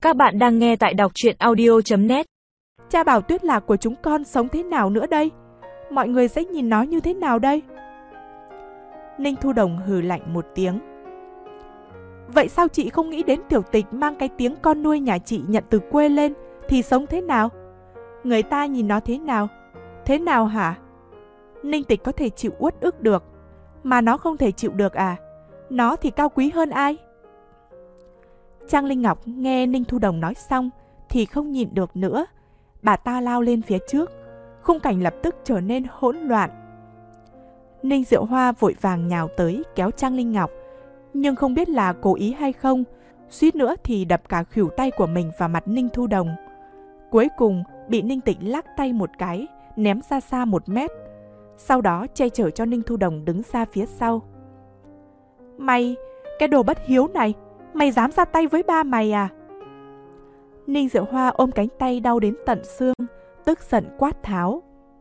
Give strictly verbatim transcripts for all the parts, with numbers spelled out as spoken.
Các bạn đang nghe tại đọc truyện audio chấm net. Cha bảo Tuyết Lạc của chúng con sống thế nào nữa đây? Mọi người sẽ nhìn nó như thế nào đây? Ninh Thu Đồng hừ lạnh một tiếng. Vậy sao chị không nghĩ đến Tiểu Tịch mang cái tiếng con nuôi nhà chị nhận từ quê lên thì sống thế nào? Người ta nhìn nó thế nào? Thế nào hả? Ninh Tịch có thể chịu uất ức được, mà nó không thể chịu được à? Nó thì cao quý hơn ai? Trang Linh Ngọc nghe Ninh Thu Đồng nói xong thì không nhịn được nữa. Bà ta lao lên phía trước, khung cảnh lập tức trở nên hỗn loạn. Ninh Diệu Hoa vội vàng nhào tới kéo Trang Linh Ngọc, nhưng không biết là cố ý hay không, suýt nữa thì đập cả khuỷu tay của mình vào mặt Ninh Thu Đồng. Cuối cùng bị Ninh Tịch lắc tay một cái, ném ra xa một mét. Sau đó che chở cho Ninh Thu Đồng đứng ra phía sau. Mày, cái đồ bất hiếu này, mày dám ra tay với ba mày à? Ninh Diệu Hoa ôm cánh tay đau đến tận xương, tức giận quát tháo.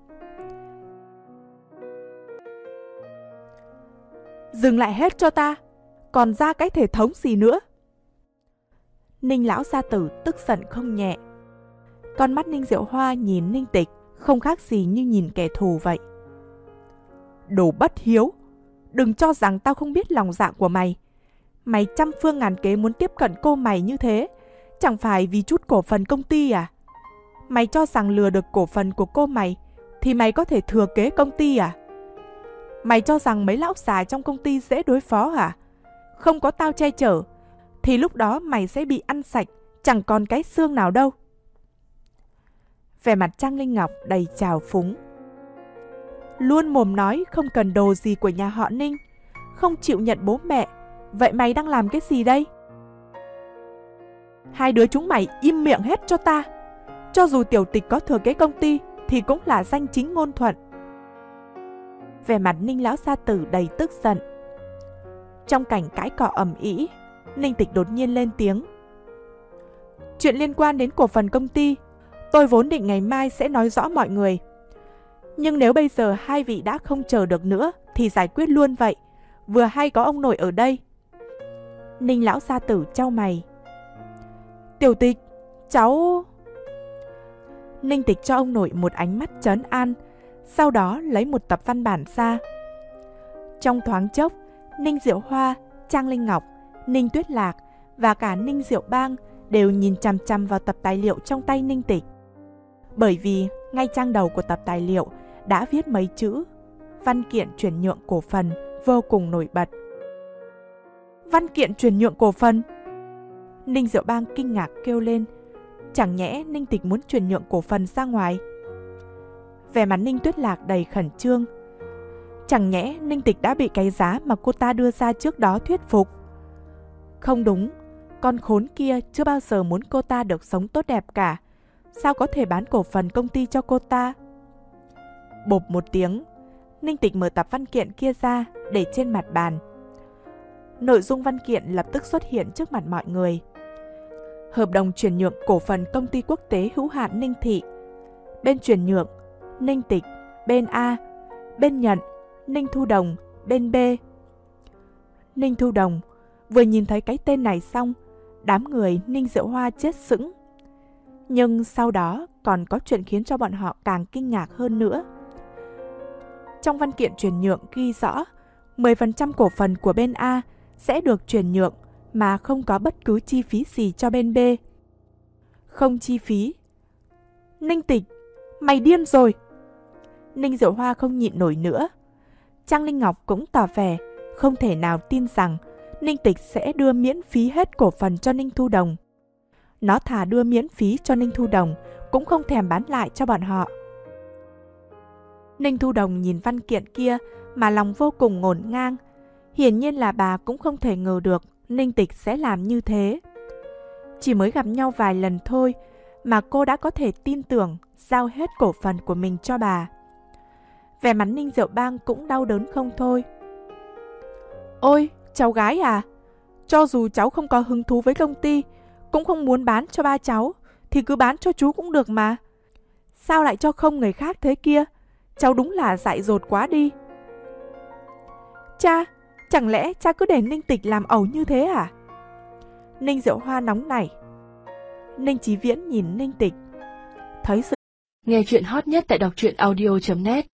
Dừng lại hết cho ta, còn ra cái thể thống gì nữa? Ninh lão gia tử tức giận không nhẹ. Con mắt Ninh Diệu Hoa nhìn Ninh Tịch không khác gì như nhìn kẻ thù vậy. Đồ bất hiếu, đừng cho rằng tao không biết lòng dạ của mày. Mày trăm phương ngàn kế muốn tiếp cận cô mày như thế, chẳng phải vì chút cổ phần công ty à? Mày cho rằng lừa được cổ phần của cô mày thì mày có thể thừa kế công ty à? Mày cho rằng mấy lão già trong công ty dễ đối phó hả? Không có tao che chở thì lúc đó mày sẽ bị ăn sạch, chẳng còn cái xương nào đâu. Vẻ mặt Trang Linh Ngọc đầy trào phúng. Luôn mồm nói không cần đồ gì của nhà họ Ninh, không chịu nhận bố mẹ. Vậy mày đang làm cái gì đây? Hai đứa chúng mày im miệng hết cho ta. Cho dù Tiểu Tịch có thừa kế công ty thì cũng là danh chính ngôn thuận. Vẻ mặt Ninh lão gia tử đầy tức giận. Trong cảnh cãi cọ ầm ĩ, Ninh Tịch đột nhiên lên tiếng. Chuyện liên quan đến cổ phần công ty, tôi vốn định ngày mai sẽ nói rõ mọi người. Nhưng nếu bây giờ hai vị đã không chờ được nữa thì giải quyết luôn vậy. Vừa hay có ông nội ở đây. Ninh lão gia tử chau mày. Tiểu Tịch, cháu... Ninh Tịch cho ông nội một ánh mắt trấn an, sau đó lấy một tập văn bản ra. Trong thoáng chốc, Ninh Diệu Hoa, Trang Linh Ngọc, Ninh Tuyết Lạc và cả Ninh Diệu Bang đều nhìn chằm chằm vào tập tài liệu trong tay Ninh Tịch. Bởi vì ngay trang đầu của tập tài liệu đã viết mấy chữ văn kiện chuyển nhượng cổ phần vô cùng nổi bật. Văn kiện chuyển nhượng cổ phần? Ninh Diệu Bang kinh ngạc kêu lên. Chẳng nhẽ Ninh Tịch muốn chuyển nhượng cổ phần ra ngoài? Vẻ mặt Ninh Tuyết Lạc đầy khẩn trương. Chẳng nhẽ Ninh Tịch đã bị cái giá mà cô ta đưa ra trước đó thuyết phục? Không đúng, con khốn kia chưa bao giờ muốn cô ta được sống tốt đẹp cả. Sao có thể bán cổ phần công ty cho cô ta? Bộp một tiếng, Ninh Tịch mở tập văn kiện kia ra để trên mặt bàn. Nội dung văn kiện lập tức xuất hiện trước mặt mọi người. Hợp đồng chuyển nhượng cổ phần công ty quốc tế hữu hạn Ninh Thị. Bên chuyển nhượng, Ninh Tịch, bên A. Bên nhận, Ninh Thu Đồng, bên B. Ninh Thu Đồng vừa nhìn thấy cái tên này xong, đám người Ninh Diệu Hoa chết sững. Nhưng sau đó còn có chuyện khiến cho bọn họ càng kinh ngạc hơn nữa. Trong văn kiện chuyển nhượng ghi rõ mười phần trăm cổ phần của bên A sẽ được chuyển nhượng mà không có bất cứ chi phí gì cho bên B. Không chi phí? Ninh Tịch, mày điên rồi! Ninh Diệu Hoa không nhịn nổi nữa. Trang Linh Ngọc cũng tỏ vẻ không thể nào tin rằng Ninh Tịch sẽ đưa miễn phí hết cổ phần cho Ninh Thu Đồng. Nó thà đưa miễn phí cho Ninh Thu Đồng cũng không thèm bán lại cho bọn họ. Ninh Thu Đồng nhìn văn kiện kia mà lòng vô cùng ngổn ngang. Hiển nhiên là bà cũng không thể ngờ được Ninh Tịch sẽ làm như thế. Chỉ mới gặp nhau vài lần thôi mà cô đã có thể tin tưởng giao hết cổ phần của mình cho bà. Vẻ mặt Ninh Diệu Bang cũng đau đớn không thôi. Ôi, cháu gái à, cho dù cháu không có hứng thú với công ty, cũng không muốn bán cho ba cháu, thì cứ bán cho chú cũng được mà. Sao lại cho không người khác thế kia? Cháu đúng là dại dột quá đi. Cha, chẳng lẽ cha cứ để Ninh Tịch làm ẩu như thế à? Ninh Diệu Hoa nóng nảy. Ninh Chí Viễn nhìn Ninh Tịch. Thấy sự Nghe chuyện hot nhất tại đọc truyện audio chấm net